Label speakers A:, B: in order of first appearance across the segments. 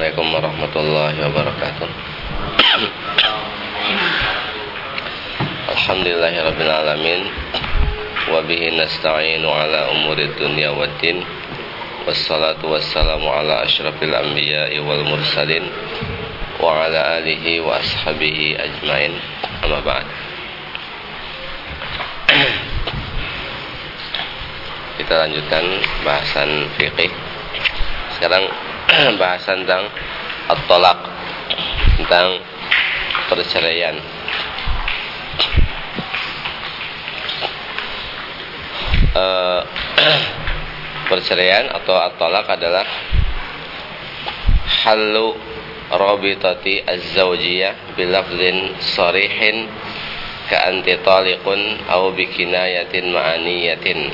A: Assalamualaikum warahmatullahi wabarakatuh. Alhamdulillahirabbil alamin wa bihi nasta'inu ala umurid dunya waddin. Wassalatu wassalamu ala asyrafil anbiya'i wal mursalin wa ala alihi wa ashabihi ajmain. Amma ba'd. Kita lanjutkan bahasan fikih. Sekarang bahasan tentang at-talaq, tentang perceraian. Perceraian atau at-talaq adalah halu rabitati az-zawjiyah bilafzin sharihin ka anti taliqun aw bikinayatin ma'aniyatin,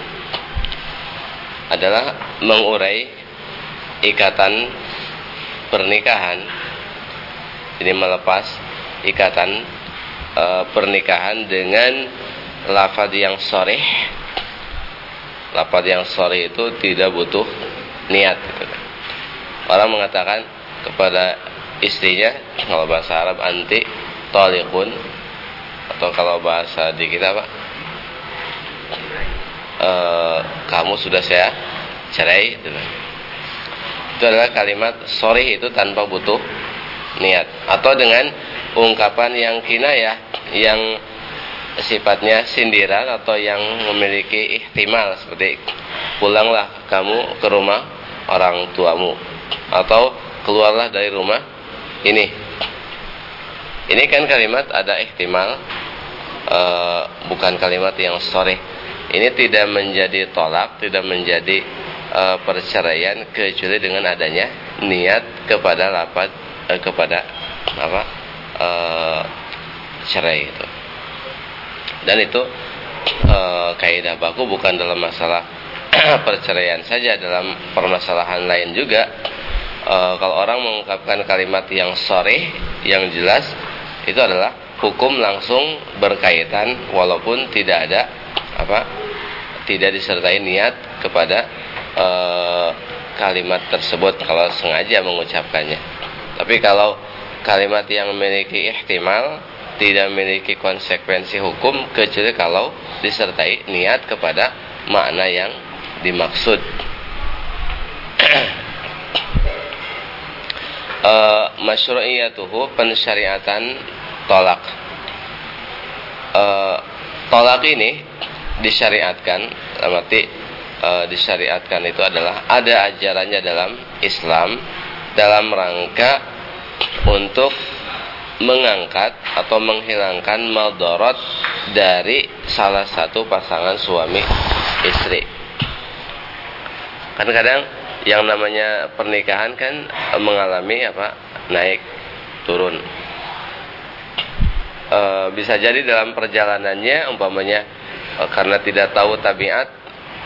A: adalah mengurai ikatan pernikahan. Ini melepas ikatan pernikahan dengan lafaz yang sharih. Lafaz yang sharih itu tidak butuh niat gitu. Orang mengatakan kepada istrinya, kalau bahasa Arab anti taliqun, atau kalau bahasa di kita apa? Kamu sudah saya cerai gitu. Itu adalah kalimat sharih, itu tanpa butuh niat, atau dengan ungkapan yang kinayah, yang sifatnya sindiran atau yang memiliki ihtimal, seperti pulanglah kamu ke rumah orang tuamu, atau keluarlah dari rumah ini. Ini kan kalimat ada ihtimal, bukan kalimat yang sharih. Ini tidak menjadi tolak, tidak menjadi perceraian kecuali dengan adanya niat kepada lafaz kepada cerai itu. Dan itu kaidah baku bukan dalam masalah perceraian saja, dalam permasalahan lain juga. Kalau orang mengungkapkan kalimat yang sharih, yang jelas, itu adalah hukum langsung berkaitan walaupun tidak ada tidak disertai niat kepada kalimat tersebut kalau sengaja mengucapkannya. Tapi kalau kalimat yang memiliki ihtimal, tidak memiliki konsekuensi hukum kecuali kalau disertai niat kepada makna yang dimaksud. Masyru'iyatuhu, pensyariatan tolak. Tolak ini disyariatkan, arti disyariatkan itu adalah ada ajarannya dalam Islam dalam rangka untuk mengangkat atau menghilangkan madarat dari salah satu pasangan suami istri. Kadang-kadang yang namanya pernikahan kan mengalami naik turun. Bisa jadi dalam perjalanannya umpamanya karena tidak tahu tabiat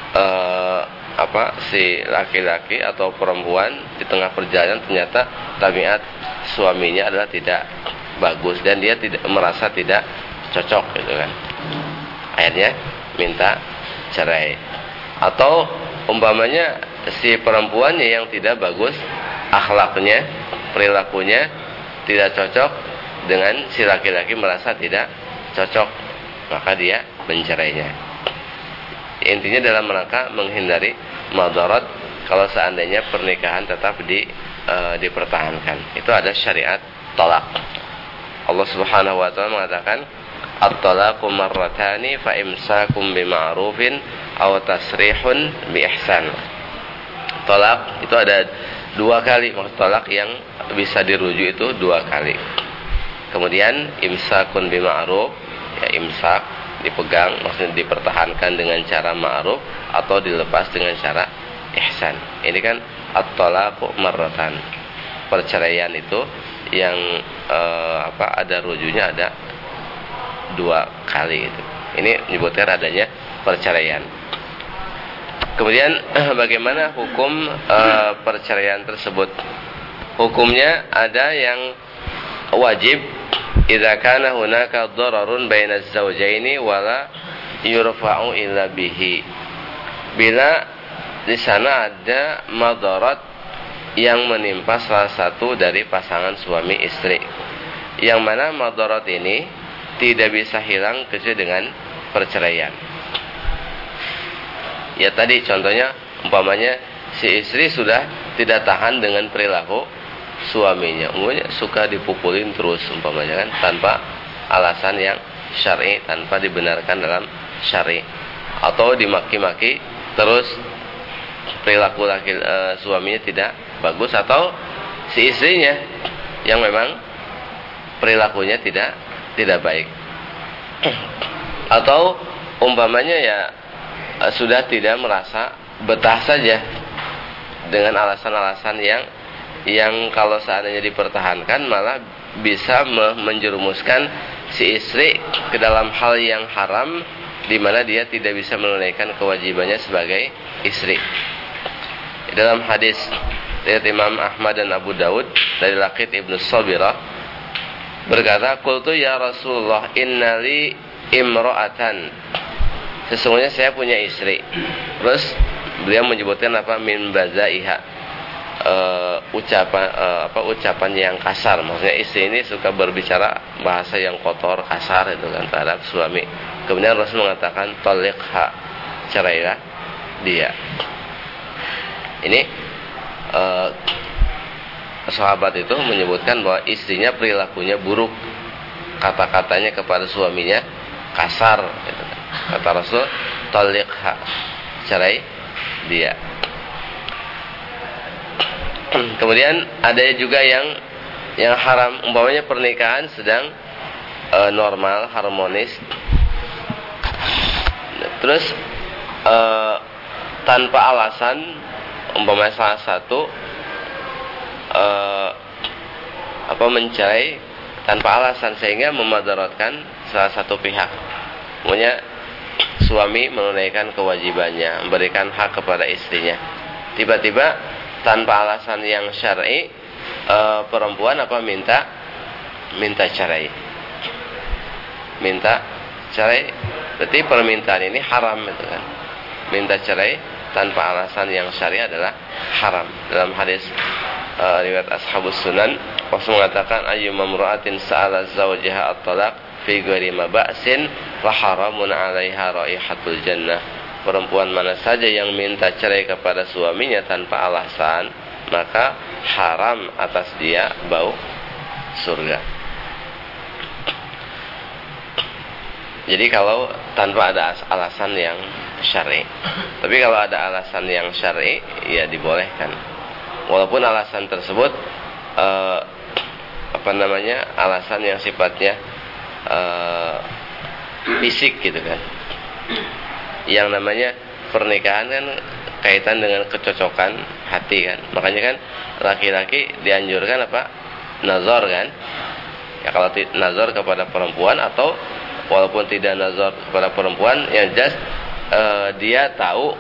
A: si laki-laki atau perempuan, di tengah perjalanan ternyata tabiat suaminya adalah tidak bagus dan dia merasa tidak cocok gitu kan. Akhirnya minta cerai. Atau umpamanya si perempuannya yang tidak bagus akhlaknya, perilakunya tidak cocok dengan si laki-laki, merasa tidak cocok, maka dia mencerainya. Intinya dalam rangka menghindari madarat kalau seandainya pernikahan tetap dipertahankan. Itu ada syariat talak. Allah Subhanahu wa taala mengatakan at-talaqu marratani fa imsakum bima'rufin aw tasrihun bi ihsan. Talak itu ada dua kali. Maksud talak yang bisa dirujuk itu dua kali. Kemudian imsakun bima'ruf, ya imsak, dipegang, maksudnya dipertahankan dengan cara ma'ruf atau dilepas dengan cara ihsan. Ini kan at-talaqu marratan. Perceraian itu yang ada rujuknya ada dua kali itu. Ini menyebutkan adanya perceraian. Kemudian bagaimana hukum perceraian tersebut? Hukumnya ada yang wajib idza kana hunaka dararun baina az-zawjaini wala yurfa'u illa bihi. Bila di sana ada madarat yang menimpa salah satu dari pasangan suami istri, yang mana madarat ini tidak bisa hilang kecuali dengan perceraian. Ya tadi contohnya, umpamanya si istri sudah tidak tahan dengan perilaku suaminya, umumnya suka dipukulin terus umpamanya kan, tanpa alasan yang syar'i, tanpa dibenarkan dalam syar'i, atau dimaki-maki terus, perilaku suaminya tidak bagus, atau si istrinya yang memang perilakunya tidak baik, atau umpamanya ya sudah tidak merasa betah saja dengan alasan-alasan yang kalau seandainya dipertahankan malah bisa menjerumuskan si istri ke dalam hal yang haram, di mana dia tidak bisa menunaikan kewajibannya sebagai istri. Dalam hadis dari Imam Ahmad dan Abu Daud dari Laqit ibnu Sabirah berkata, "Qultu ya Rasulullah, innali imra'atan." Sesungguhnya saya punya istri. Terus beliau menyebutkan min bazaiha, ucapan yang kasar. Maksudnya istri ini suka berbicara bahasa yang kotor, kasar itu kan terhadap suami. Kemudian Rasul mengatakan, "Taliqha," cerailah dia. Ini sahabat itu menyebutkan bahwa istrinya perilakunya buruk, kata-katanya kepada suaminya kasar gitu kan. Kata Rasul, "Taliqha," cerai dia. Kemudian ada juga yang haram, umpamanya pernikahan sedang normal, harmonis, terus tanpa alasan, umpamanya salah satu mencerai tanpa alasan sehingga memadaratkan salah satu pihak. Pokoknya suami menunaikan kewajibannya, memberikan hak kepada istrinya, tiba-tiba tanpa alasan yang syar'i perempuan minta cerai. Minta cerai, berarti permintaan ini haram itu kan. Minta cerai tanpa alasan yang syar'i adalah haram. Dalam hadis riwayat Ashabus Sunan, Rasul mengatakan, ayyuma imra'atin sa'ala zawjaha at-talaq fi ghairi maba'sin fa haramun 'alaiha raihatul jannah. Perempuan mana saja yang minta cerai kepada suaminya tanpa alasan, maka haram atas dia bau surga. Jadi kalau tanpa ada alasan yang syar'i. Tapi kalau ada alasan yang syar'i, ya dibolehkan. Walaupun alasan tersebut alasan yang sifatnya fisik gitu kan. Yang namanya pernikahan kan kaitan dengan kecocokan hati kan. Makanya kan laki-laki dianjurkan nazar kan. Ya kalau nazar kepada perempuan, atau walaupun tidak nazar kepada perempuan, yang jelas dia tahu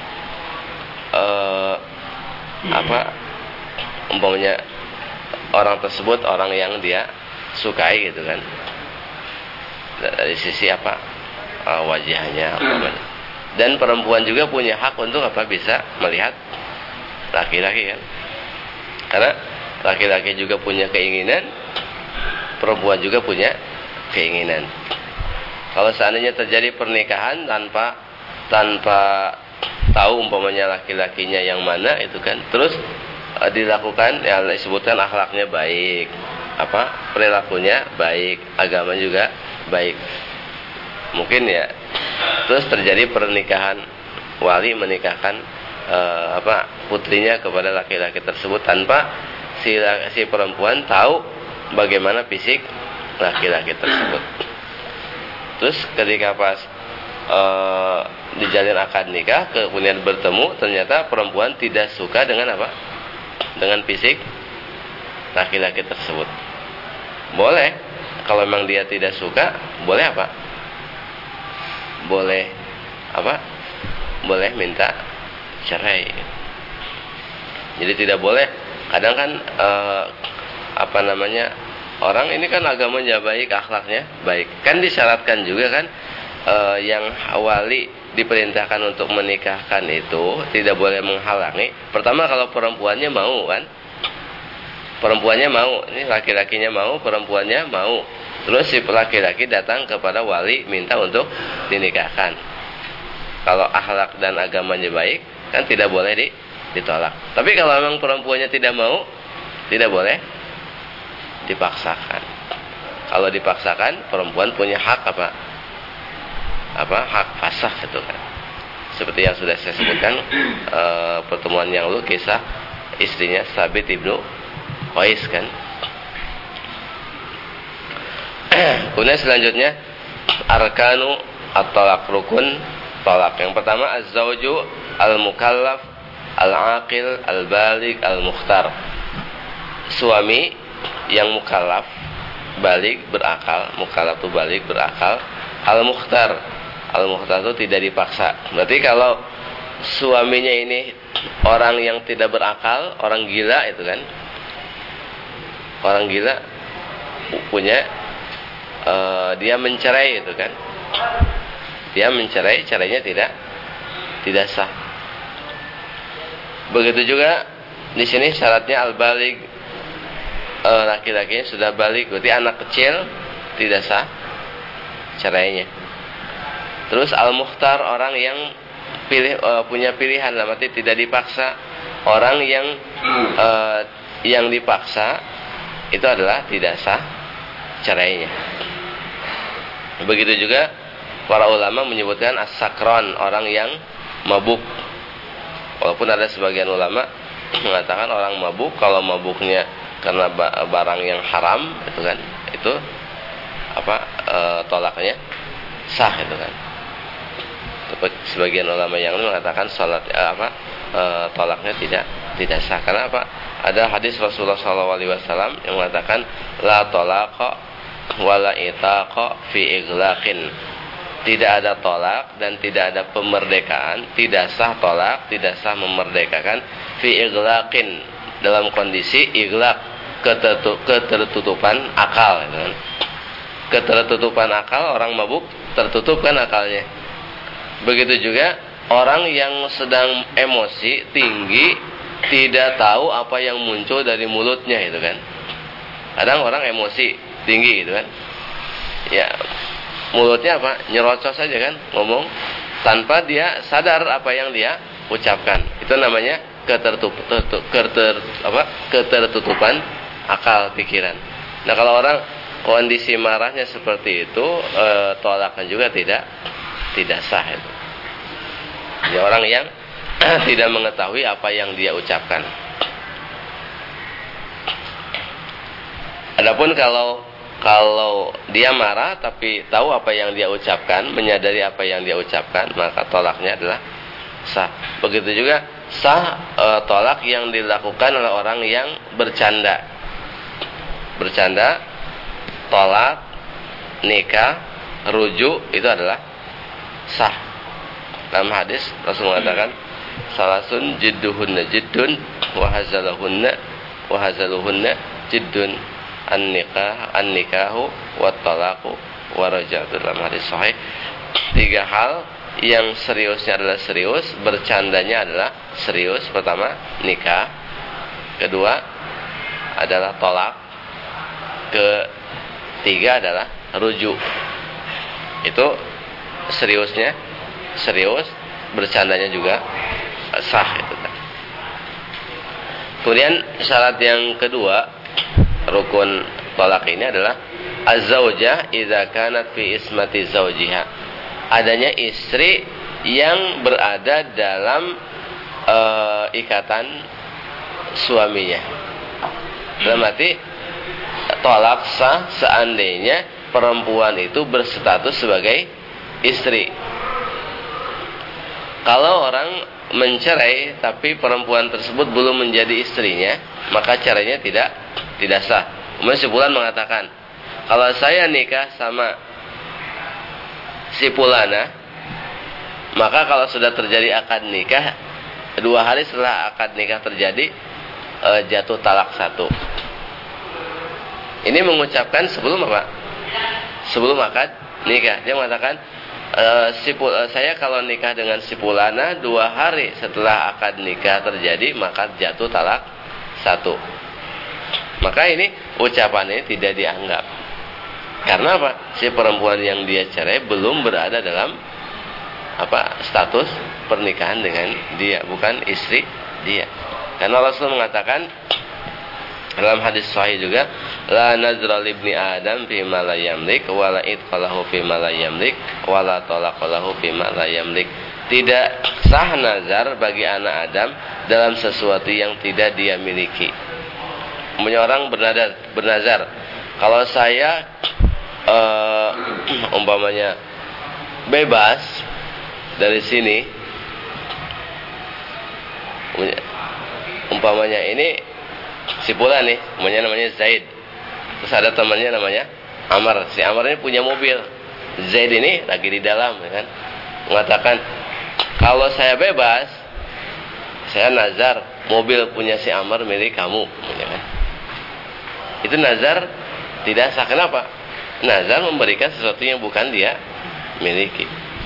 A: umpamanya orang tersebut orang yang dia sukai gitu kan. Dari sisi wajahnya umpamanya. Dan perempuan juga punya hak untuk bisa melihat laki-laki kan. Karena laki-laki juga punya keinginan, perempuan juga punya keinginan. Kalau seandainya terjadi pernikahan tanpa tahu umpamanya laki-lakinya yang mana itu kan, terus dilakukan, ya disebutkan akhlaknya baik, perilakunya baik, agama juga baik, mungkin ya terus terjadi pernikahan, wali menikahkan putrinya kepada laki-laki tersebut tanpa si perempuan tahu bagaimana fisik laki-laki tersebut. Terus ketika pas dijalin akad nikah, kemudian bertemu, ternyata perempuan tidak suka dengan dengan fisik laki-laki tersebut. Boleh, kalau memang dia tidak suka, boleh boleh minta cerai. Jadi tidak boleh. Kadang kan orang ini kan agamanya baik, akhlaknya baik, kan disyaratkan juga kan yang wali diperintahkan untuk menikahkan itu tidak boleh menghalangi. Pertama kalau perempuannya mau kan, perempuannya mau, ini laki-lakinya mau, perempuannya mau, terus si laki-laki datang kepada wali minta untuk dinikahkan. Kalau akhlak dan agamanya baik kan tidak boleh ditolak. Tapi kalau memang perempuannya tidak mau, tidak boleh dipaksakan. Kalau dipaksakan, perempuan punya hak hak fasakh itu kan. Seperti yang sudah saya sebutkan pertemuan yang lalu, kisah istrinya Sabit ibnu Qais kan. Kemudian selanjutnya arkanu at-talaq, rukun talak. Yang pertama az-zawju al-mukallaf al-aqil al-baligh al-mukhtar. Suami yang mukallaf, balik, berakal. Mukallaf itu balik, berakal. Al-mukhtar, al-mukhtar itu tidak dipaksa. Berarti kalau suaminya ini orang yang tidak berakal, orang gila itu kan, orang gila punya dia mencerai itu kan, dia mencerai, caranya tidak sah. Begitu juga di sini syaratnya al-baligh, laki-lakinya sudah balik, berarti anak kecil tidak sah cerainya. Terus al-mukhtar, orang yang punya pilihan, dalam arti tidak dipaksa. Orang yang dipaksa itu adalah tidak sah cerainya. Begitu juga para ulama menyebutkan as-sakron, orang yang mabuk. Walaupun ada sebagian ulama mengatakan orang mabuk, kalau mabuknya karena barang yang haram itu kan, itu tolaknya sah itu kan. Sebagian ulama yang lain mengatakan salat tolaknya tidak sah. Karena apa? Ada hadis Rasulullah SAW yang mengatakan la talaqa wala itaqa fi iglaqin. Tidak ada tolak dan tidak ada pemerdekaan, tidak sah tolak, tidak sah memerdekakan fi iglaqin, dalam kondisi iglaq, ketertutupan akal gitu kan. Ketertutupan akal, orang mabuk tertutup kan akalnya. Begitu juga orang yang sedang emosi tinggi, tidak tahu apa yang muncul dari mulutnya itu kan. Kadang orang emosi tinggi gitu kan, ya mulutnya nyerocos saja kan, ngomong tanpa dia sadar apa yang dia ucapkan. Itu namanya ketertutupan akal pikiran. Nah kalau orang kondisi marahnya seperti itu, tolaknya juga tidak sah itu. Ya, orang yang tidak mengetahui apa yang dia ucapkan. Adapun kalau dia marah tapi tahu apa yang dia ucapkan, menyadari apa yang dia ucapkan, maka tolaknya adalah sah. Begitu juga sah tolak yang dilakukan oleh orang yang bercanda, tolak, nikah, rujuk, itu adalah sah. Dalam hadis Rasul mengatakan salasun jidduhunna jiddun wa hazaluhunna jiddun, an-nikahu wa talaqu wa raja'atu, dalam hadis sahih. 3 hal yang seriusnya adalah serius, bercandanya adalah serius. Pertama nikah, kedua adalah tolak, ketiga adalah rujuk. Itu seriusnya serius, bercandanya juga sah itu kan. Kemudian syarat yang kedua rukun tolak ini adalah az-zaujah idza kanat fi ismati zaujiha, adanya istri yang berada dalam ikatan suaminya. Dalam arti tolak sah seandainya perempuan itu berstatus sebagai istri. Kalau orang mencerai tapi perempuan tersebut belum menjadi istrinya, maka caranya tidak sah. Umar sebulan mengatakan, kalau saya nikah sama si Pulana, maka kalau sudah terjadi akad nikah, 2 hari setelah akad nikah terjadi, jatuh talak 1. Ini mengucapkan sebelum apa? Sebelum akad nikah. Dia mengatakan, saya kalau nikah dengan si Fulana 2 hari setelah akad nikah terjadi maka jatuh talak 1. Maka ini ucapannya tidak dianggap. Karena apa? Si perempuan yang dia cerai belum berada dalam status pernikahan dengan dia, bukan istri dia. Karena Rasul mengatakan dalam hadis sahih juga, la nazra libni adam fi ma la yamlik wa la itqalahu fi ma la yamlik wa la talaqalahu fi ma la yamlik. Tidak sah nazar bagi anak Adam dalam sesuatu yang tidak dia miliki. Orang bernazar, kalau saya umpamanya bebas dari sini, umpamanya ini si Fulan nih, namanya Zaid, terus ada temannya namanya Amr. Si Amr ini punya mobil, Zaid ini lagi di dalam, kan, mengatakan kalau saya bebas, saya nazar mobil punya si Amr milik kamu, kan? Itu nazar tidak sah. Kenapa? Nazar memberikan sesuatu yang bukan dia miliki.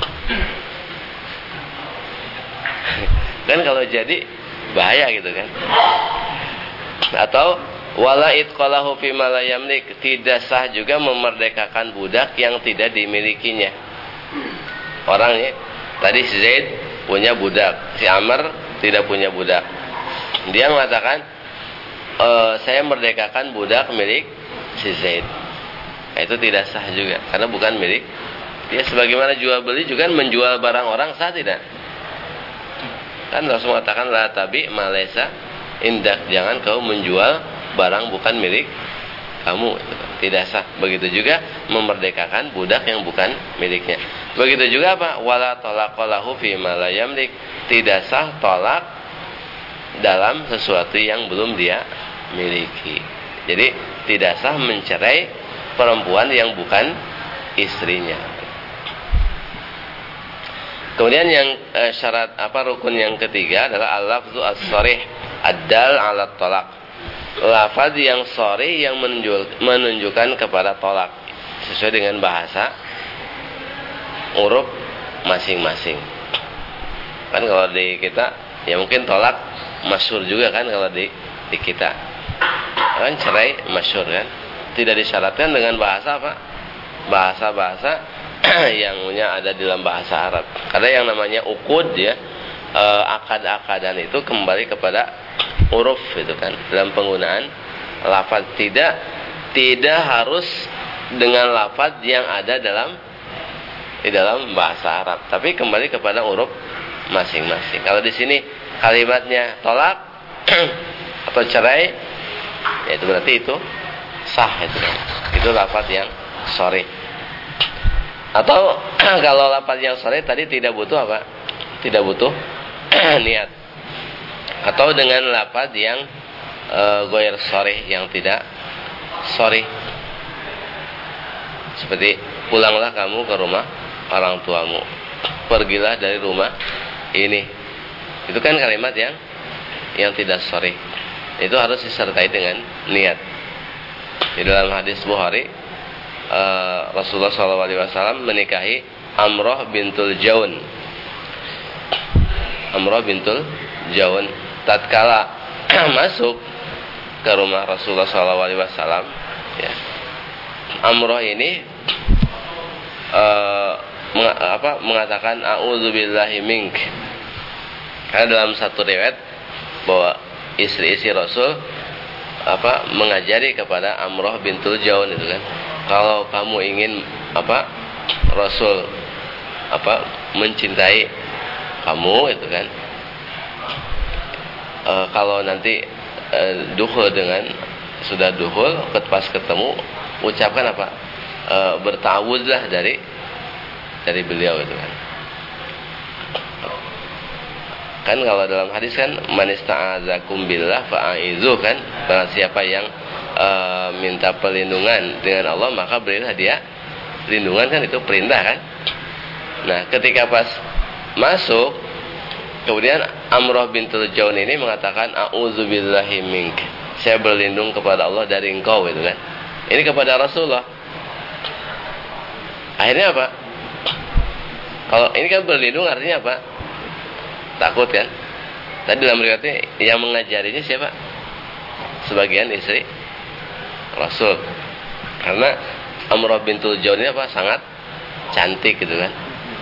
A: Kan kalau jadi bahaya gitu kan. Atau wala itqalahu fi ma la yamlik, tidak sah juga memerdekakan budak yang tidak dimilikinya. Orangnya tadi si Zaid punya budak, si Amr tidak punya budak. Dia mengatakan saya merdekakan budak milik si Zaid. Nah, itu tidak sah juga karena bukan milik dia. Sebagaimana jual beli juga menjual barang orang, sah tidak? Kan Rasul mengatakan la tabi ma laysa indak, jangan kau menjual barang bukan milik kamu, tidak sah. Begitu juga memerdekakan budak yang bukan miliknya. Begitu juga apa? Wala talaqalahu fi ma la yamlik, tidak sah tolak dalam sesuatu yang belum dia miliki. Jadi tidak sah mencerai perempuan yang bukan istrinya. Kemudian yang syarat rukun yang ketiga adalah al-lafzu as-sharih ad-dal 'ala talaq. Lafaz yang sharih yang menunjukkan kepada tolak sesuai dengan bahasa uruf masing-masing. Kan kalau di kita ya mungkin tolak masyhur juga kan, kalau di kita kan cerai masyhur kan, tidak disyaratkan dengan bahasa bahasa yang ada dalam bahasa Arab. Karena yang namanya uqud ya, akad-akadan itu kembali kepada uruf itu kan, dalam penggunaan lafaz. Tidak harus dengan lafaz yang ada di dalam bahasa Arab, tapi kembali kepada uruf masing-masing. Kalau di sini kalimatnya tolak atau cerai, ya itu berarti itu sah, itu lafaz yang sharih. Atau kalau lafaz yang sharih tadi tidak butuh tidak butuh niat. Atau dengan lafaz yang ghair sharih, yang tidak sharih, seperti pulanglah kamu ke rumah orang tuamu, pergilah dari rumah ini. Itu kan kalimat yang tidak sharih. Itu harus disertai dengan niat. Di dalam hadis Bukhari, Rasulullah SAW menikahi Amrah bintul Jaun. Amrah bintul Jaun tatkala masuk ke rumah Rasulullah SAW, ya, Amrah ini mengatakan a'udzubillahi mink. Karena dalam satu riwayat bahwa istri-istri Rasul mengajari kepada Amrah bintul Jaun itu kan, kalau kamu ingin Rasul mencintai kamu itu kan, kalau nanti sudah dukhul pas ketemu, ucapkan bertawuzlah dari beliau itu kan. Kan kalau dalam hadis kan, man ista'azakum billah fa'izu kan, barang siapa yang minta perlindungan dengan Allah maka berilah dia perlindungan, kan itu perintah kan. Nah, ketika pas masuk, kemudian Amrah bintul Jaun ini mengatakan a'udzubillahi mink, saya berlindung kepada Allah dari engkau itu kan. Ini kepada Rasulullah. Akhirnya apa? Kalau ini kan berlindung artinya apa? Takut kan? Tadi dalam riwayatnya yang mengajarinya siapa? Sebagian istri Rasul. Karena Amrah bintul Jawn ini apa? Sangat cantik gitu kan.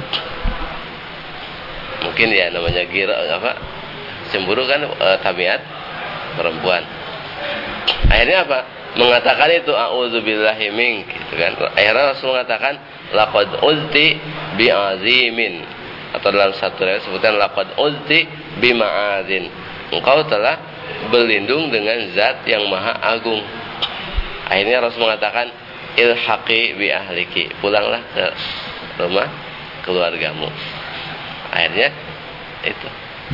A: Mungkin ya namanya gira apa? Cemburu kan tabiat perempuan. Akhirnya apa? Mengatakan itu a'udzubillahi mink gitu kan. Akhirnya Rasul mengatakan laqad uzti bi'azimin, atau dalam satu riwayat sebutkan laqad uzti bima'azin. Engkau telah berlindung dengan zat yang maha agung. Akhirnya Rasul mengatakan ilhaqi bi ahliki, pulanglah ke rumah keluargamu. Akhirnya itu.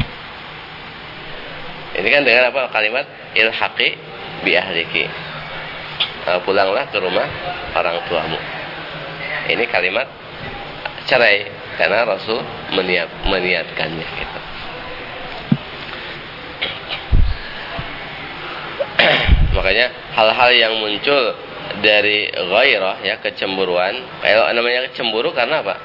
A: Ini kan dengan apa? Kalimat ilhaqi bi ahliki, pulanglah ke rumah orang tuamu. Ini kalimat cerai karena Rasul meniatkannya gitu. Makanya hal-hal yang muncul dari ghairah ya, kecemburuan. Kalau namanya cemburu karena apa?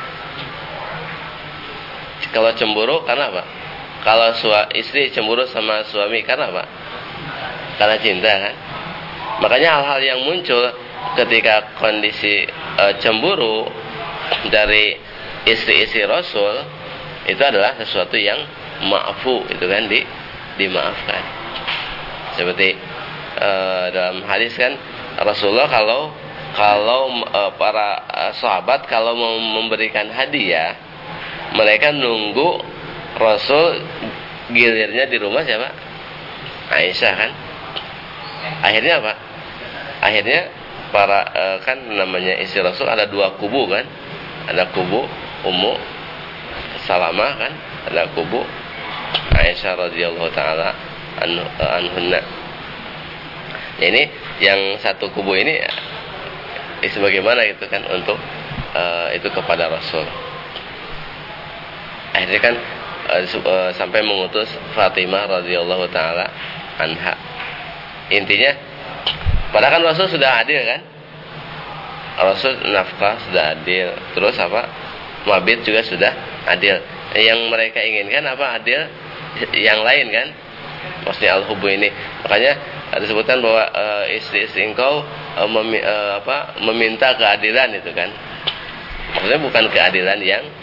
A: Kalau cemburu karena apa? Kalau istri cemburu sama suami karena apa? Karena cinta kan? Makanya hal-hal yang muncul ketika kondisi cemburu dari istri-istri Rasul itu adalah sesuatu yang ma'fu, itu kan dimaafkan. Seperti dalam hadis kan Rasulullah kalau para sahabat kalau mau memberikan hadiah, mereka nunggu Rasul gilirnya di rumah siapa? Aisyah kan. Akhirnya apa? Akhirnya para kan namanya istri Rasul ada dua kubu kan. Ada kubu Ummu Salamah kan, ada kubu Aisyah radhiyallahu taala anhunna. Ini yang satu kubu ini sebagaimana gitu kan untuk itu kepada Rasul. Akhirnya kan sampai mengutus Fatimah radhiyallahu taala anha. Intinya padahal kan Rasul sudah adil kan? Rasul nafkah sudah adil. Terus apa? Mabit juga sudah adil. Yang mereka inginkan apa? Adil yang lain kan? Maksudnya al-hubbu ini. Makanya ada sebutan bahwa istri-istri engkau meminta keadilan itu kan. Maksudnya bukan keadilan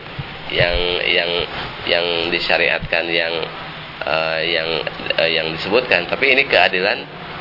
A: yang disyariatkan yang disebutkan, tapi ini keadilan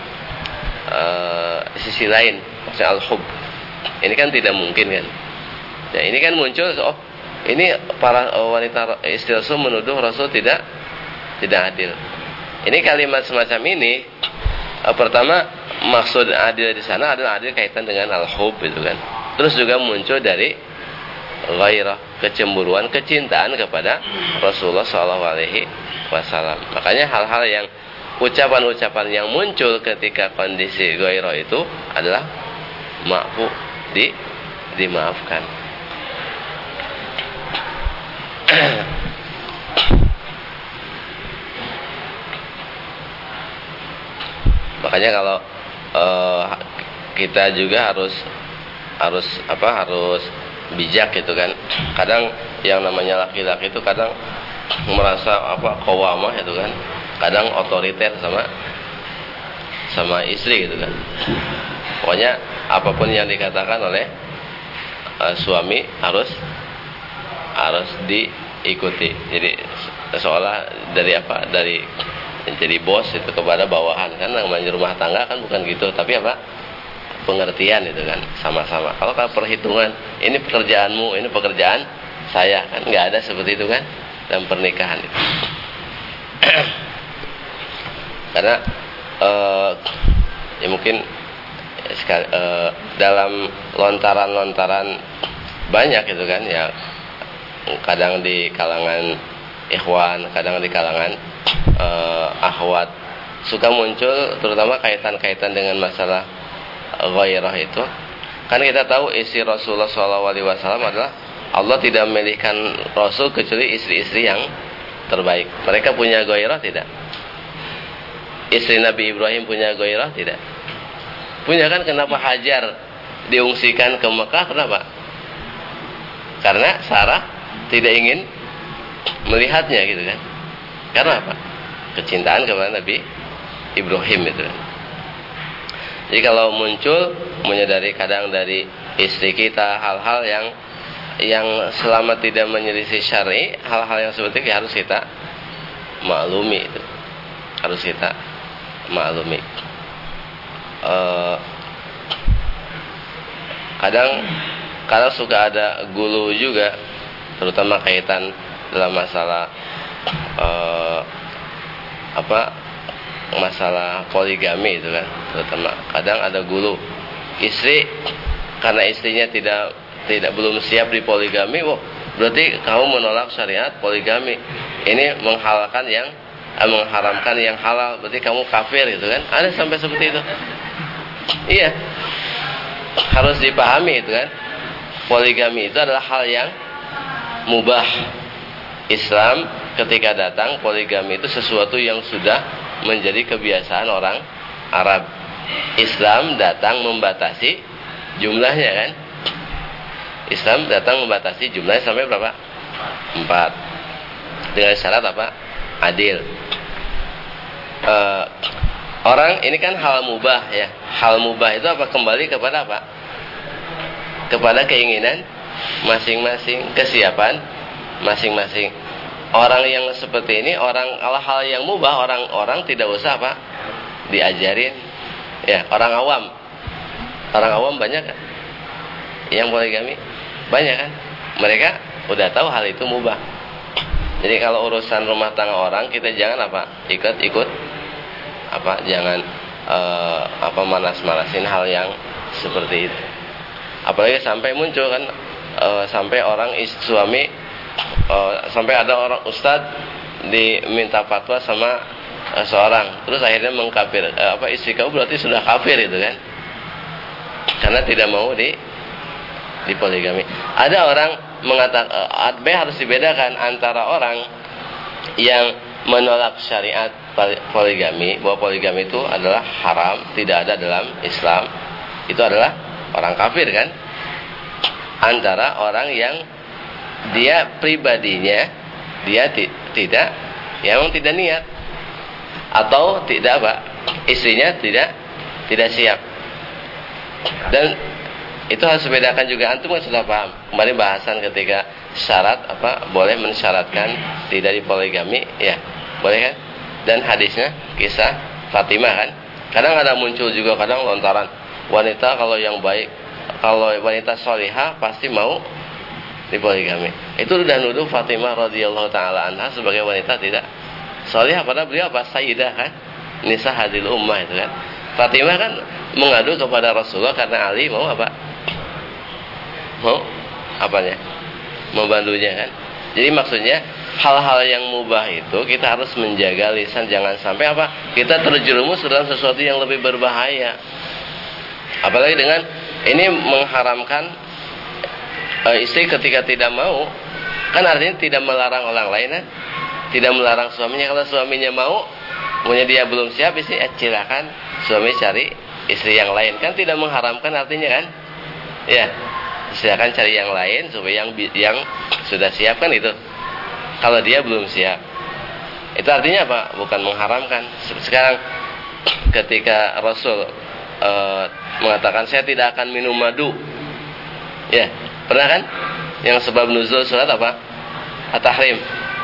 A: sisi lain, maksudnya al-hub. Ini kan tidak mungkin kan. Nah, ini kan muncul ini para wanita istri Rasul menuduh Rasul tidak adil. Ini kalimat semacam ini pertama maksud adil di sana adalah adil kaitan dengan al-hub itu kan. Terus juga muncul dari ghairah, kecemburuan, kecintaan kepada Rasulullah SAW. Makanya hal-hal yang ucapan-ucapan yang muncul ketika kondisi ghairah itu adalah ma'fu, dimaafkan. Makanya kalau kita juga harus bijak gitu kan. Kadang yang namanya laki-laki itu kadang merasa qawamah itu kan. Kadang otoriter sama istri gitu kan. Pokoknya apapun yang dikatakan oleh suami harus diikuti. Jadi seolah dari jadi bos itu kepada bawahan kan, namanya rumah tangga kan bukan gitu, tapi pengertian itu kan sama-sama. Kalau perhitungan ini pekerjaanmu, ini pekerjaan saya kan nggak ada seperti itu kan dalam pernikahan itu. Karena ya mungkin dalam lontaran banyak itu kan ya, kadang di kalangan ikhwan, kadang di kalangan akhwat suka muncul terutama kaitan-kaitan dengan masalah ghairah itu. Kan kita tahu istri Rasulullah SAW adalah Allah tidak memilihkan Rasul kecuali istri-istri yang terbaik. Mereka punya ghairah tidak? Istri Nabi Ibrahim punya ghairah tidak? Punya kan. Kenapa Hajar diungsikan ke Mekah? Kenapa? Karena Sarah tidak ingin melihatnya gitu kan. Karena apa? Kecintaan kepada Nabi Ibrahim itu kan. Jadi kalau muncul menyadari kadang dari istri kita hal-hal yang selama tidak menyelisih syar'i, hal-hal yang seperti itu harus kita maklumi itu. Harus kita maklumi. Kadang suka ada gulu juga, terutama kaitan dalam masalah masalah poligami itu kan, terutama kadang ada gulu istri karena istrinya tidak belum siap di poligami, berarti kamu menolak syariat poligami, ini mengharamkan yang halal, berarti kamu kafir gitu kan. Ada sampai seperti itu. Iya, harus dipahami itu kan, poligami itu adalah hal yang mubah. Islam ketika datang, poligami itu sesuatu yang sudah menjadi kebiasaan orang Arab. Islam datang membatasi jumlahnya kan. Islam datang membatasi jumlahnya sampai berapa? 4. Dengan syarat apa? Adil. Orang ini kan hal mubah ya. Hal mubah itu apa? Kembali kepada apa? Kepada keinginan masing-masing, kesiapan masing-masing. Orang yang seperti ini, hal yang mubah, orang tidak usah apa? Diajarin. Ya, orang awam banyak kan? Yang poligami banyak kan? Mereka udah tahu hal itu mubah. Jadi kalau urusan rumah tangga orang, kita jangan apa? Ikut apa? Jangan manas-manasin hal yang seperti itu. Apalagi sampai muncul kan, sampai orang suami, sampai ada orang ustadz diminta fatwa sama seorang, terus akhirnya mengkafir, istri kamu berarti sudah kafir itu kan, karena tidak mau di poligami. Ada orang mengatakan, harus dibedakan antara orang yang menolak syariat poligami, bahwa poligami itu adalah haram, tidak ada dalam Islam, itu adalah orang kafir kan. Antara orang yang dia pribadinya dia tidak, memang tidak niat, atau tidak istrinya tidak siap. Dan itu harus dibedakan juga. Antum kan sudah paham kemarin bahasan ketika syarat boleh mensyaratkan tidak dipoligami, ya boleh kan. Dan hadisnya kisah Fatimah kan. Kadang ada muncul juga, kadang lontaran wanita kalau yang baik, kalau wanita solihah pasti mau dipoligami. Itu udah nuduh Fatimah radhiyallahu taala anha sebagai wanita tidak solihah, padahal beliau sayyidah kan, nisa hadil ummah itu kan. Fatimah kan mengadu kepada Rasulullah karena Ali mau membantunya kan. Jadi maksudnya hal-hal yang mubah itu kita harus menjaga lisan, jangan sampai kita terjerumus dalam sesuatu yang lebih berbahaya. Apalagi dengan ini mengharamkan istri ketika tidak mau, kan artinya tidak melarang orang lain kan? Tidak melarang suaminya. Kalau suaminya mau, punya dia belum siap, istri silakan suami cari istri yang lain, kan tidak mengharamkan artinya kan? Ya, silakan cari yang lain supaya yang sudah siap kan itu. Kalau dia belum siap, itu artinya apa? Bukan mengharamkan. Sekarang ketika Rasul mengatakan saya tidak akan minum madu, ya pernah kan? Yang sebab nuzul surat apa? At-Tahrim.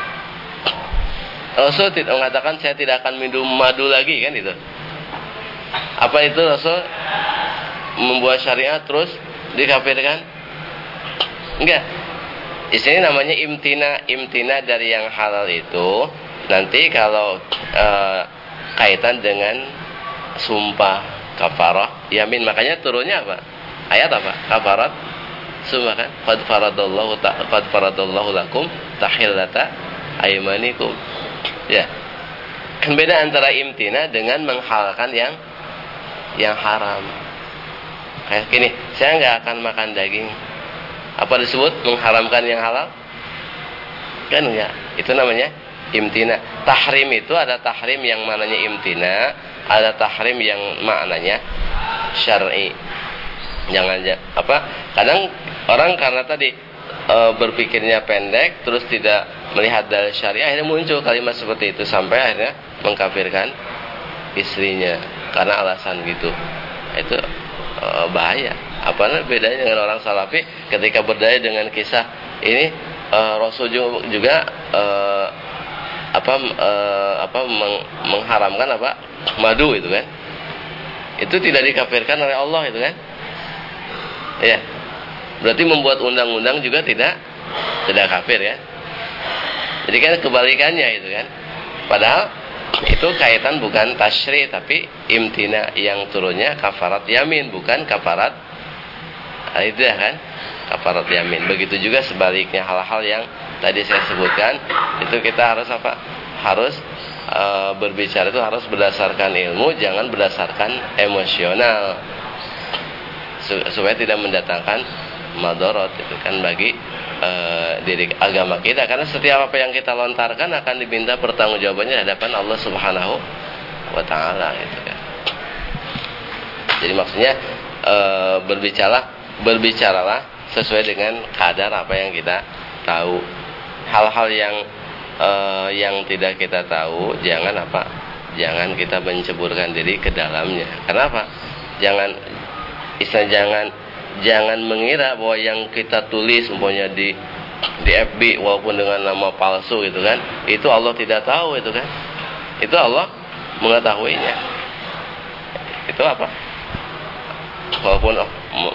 A: Rasul tidak mengatakan saya tidak akan minum madu lagi kan itu. Apa itu Rasul membuat syariat terus dikafirkan? Enggak. Ini namanya imtina dari yang halal itu. Nanti kalau kaitan dengan sumpah kafarah yamin, makanya turunnya apa? Ayat apa? Kafarat sumpah kan? Qad faradallahu lakum tahillata aymanikum. Ya. Kan beda antara imtina dengan menghalalkan yang haram. Kayak gini, saya nggak akan makan daging. Apa disebut mengharamkan yang halal? Kan enggak. Itu namanya imtina. Tahrim itu ada tahrim yang maknanya imtina, ada tahrim yang maknanya syar'i. Jangan kadang orang karena tadi berpikirnya pendek, terus tidak melihat dalil syariah, akhirnya muncul kalimat seperti itu sampai akhirnya mengkafirkan istrinya karena alasan gitu. Itu bahaya. Apa bedanya dengan orang salafi ketika berdalil dengan kisah ini? Rasul juga mengharamkan madu itu kan? Itu tidak dikafirkan oleh Allah itu kan? Ya. Berarti membuat undang-undang juga tidak kafir ya. Jadi kan kebalikannya itu kan. Padahal itu kaitan bukan tasyri tapi imtina, yang turunnya kafarat yamin bukan kafarat aidah kan? Kafarat yamin. Begitu juga sebaliknya, hal-hal yang tadi saya sebutkan itu kita harus Harus berbicara itu harus berdasarkan ilmu, jangan berdasarkan emosional. Supaya tidak mendatangkan madorot itu kan bagi diri agama kita, karena setiap apa yang kita lontarkan akan diminta pertanggungjawabannya di hadapan Allah Subhanahu wa taala gitu kan. Jadi maksudnya berbicaralah sesuai dengan kadar apa yang kita tahu. Hal-hal yang tidak kita tahu jangan kita menceburkan diri ke dalamnya. Kenapa? Jangan mengira bahwa yang kita tulis umpamanya di FB walaupun dengan nama palsu gitu kan, itu Allah tidak tahu itu kan. Itu Allah mengetahuinya. Itu walaupun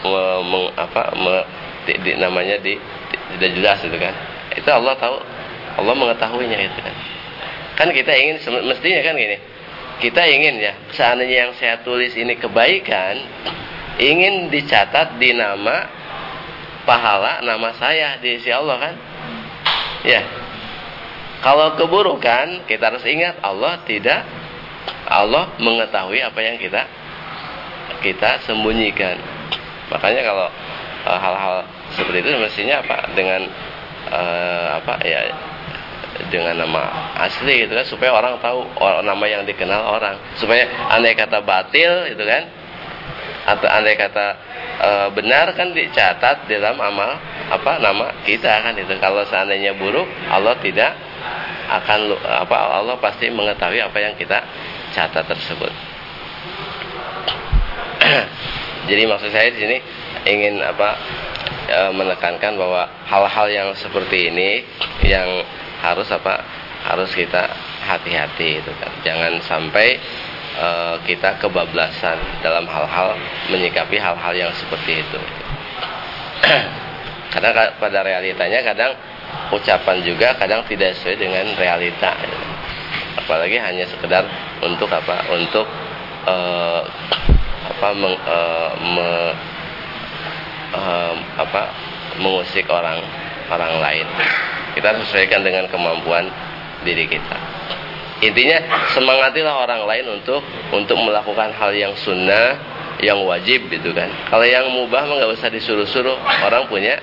A: namanya tidak jelas itu kan. Itu Allah tahu, Allah mengetahuinya itu kan. Kan kita ingin mestinya kan gini. Kita ingin ya, seandainya yang saya tulis ini kebaikan, ingin dicatat di nama pahala nama saya di sisi Allah kan? Ya. Kalau keburukan kita harus ingat Allah mengetahui apa yang kita sembunyikan. Makanya kalau hal-hal seperti itu mestinya dengan dengan nama asli gitu kan, supaya orang tahu nama yang dikenal orang, supaya andai kata batil itu kan, atau andai kata benar kan dicatat dalam amal nama kita kan itu. Kalau seandainya buruk, Allah tidak akan Allah pasti mengetahui apa yang kita catat tersebut. Jadi maksud saya di sini ingin menekankan bahwa hal-hal yang seperti ini yang harus kita hati-hati itu kan. Jangan sampai kita kebablasan dalam hal-hal menyikapi hal-hal yang seperti itu. Karena pada realitanya kadang ucapan juga kadang tidak sesuai dengan realita. Apalagi hanya sekedar untuk mengusik orang lain. Kita sesuaikan dengan kemampuan diri kita. Intinya semangatilah orang lain untuk melakukan hal yang sunnah, yang wajib gitu kan. Kalau yang mubah mah nggak usah disuruh-suruh. Orang punya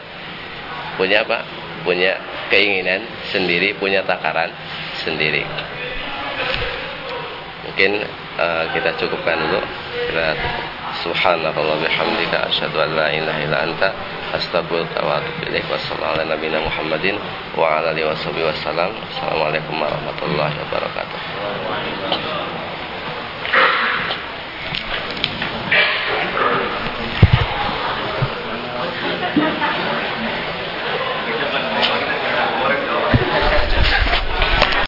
A: keinginan sendiri, punya takaran sendiri. Mungkin kita cukupkan dulu. Subhanallah bihamdika asyhadu an la ilaha illa anta astaghfiruka wa atubu ilaik. Wassallallahu ala nabiyina Muhammadin wa ala alihi wasallam. Assalamualaikum warahmatullahi wabarakatuh.